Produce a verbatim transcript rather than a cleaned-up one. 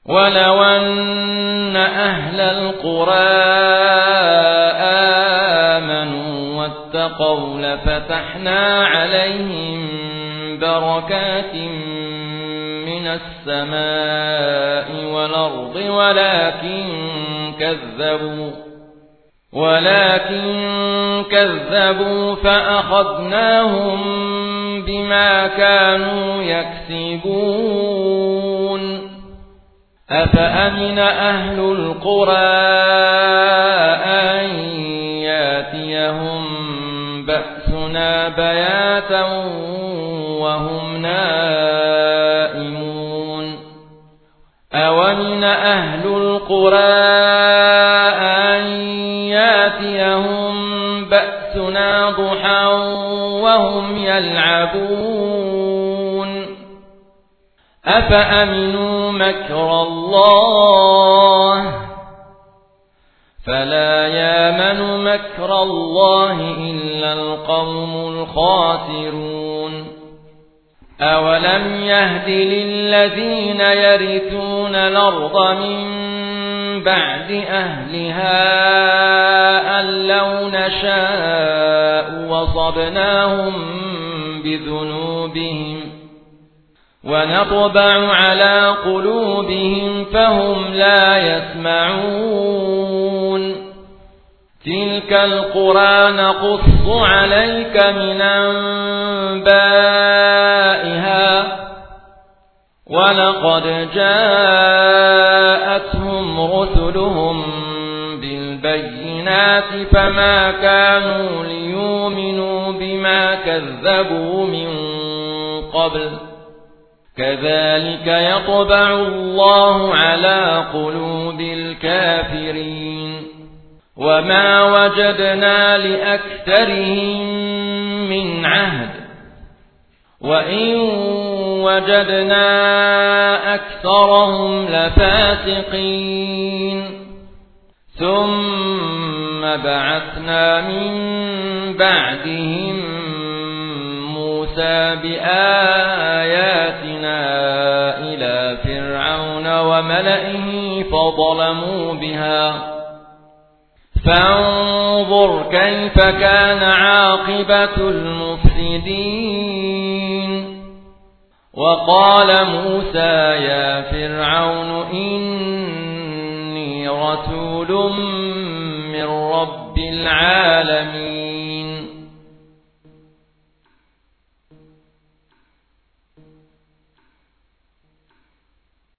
ولو أن أهل القرى آمنوا واتقوا لفتحنا عليهم بركات من السماء والأرض ولكن كذبوا ولكن كذبوا فأخذناهم بما كانوا يكسبون أفأمن أهل القرى أن ياتيهم بأسنا بياتا وهم نائمون أومن أهل القرى أن ياتيهم بأسنا ضحى وهم يلعبون أفأمنوا مكر الله فلا يامن مكر الله إلا القوم الخاسرون أولم يهد للذين يرثون الأرض من بعد أهلها أن لو نشاء وصبناهم بذنوبهم ونطبع على قلوبهم فهم لا يسمعون تلك القرى نقص عليك من أنبائها ولقد جاءتهم رسلهم بالبينات فما كانوا ليؤمنوا بما كذبوا من قبل كذلك يطبع الله على قلوب الكافرين وما وجدنا لأكثرهم من عهد وإن وجدنا أكثرهم لفاسقين ثم بعثنا من بعدهم موسى بآياتنا إلى فرعون وملئه فظلموا بها فانظر كيف كان عاقبة المفسدين وقال موسى يا فرعون إني رسول من رب العالمين